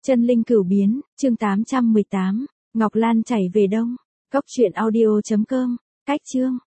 Chân linh cửu biến, chương 818, Ngọc Lan chảy về đông. Cốc truyện audio.com, cách chương.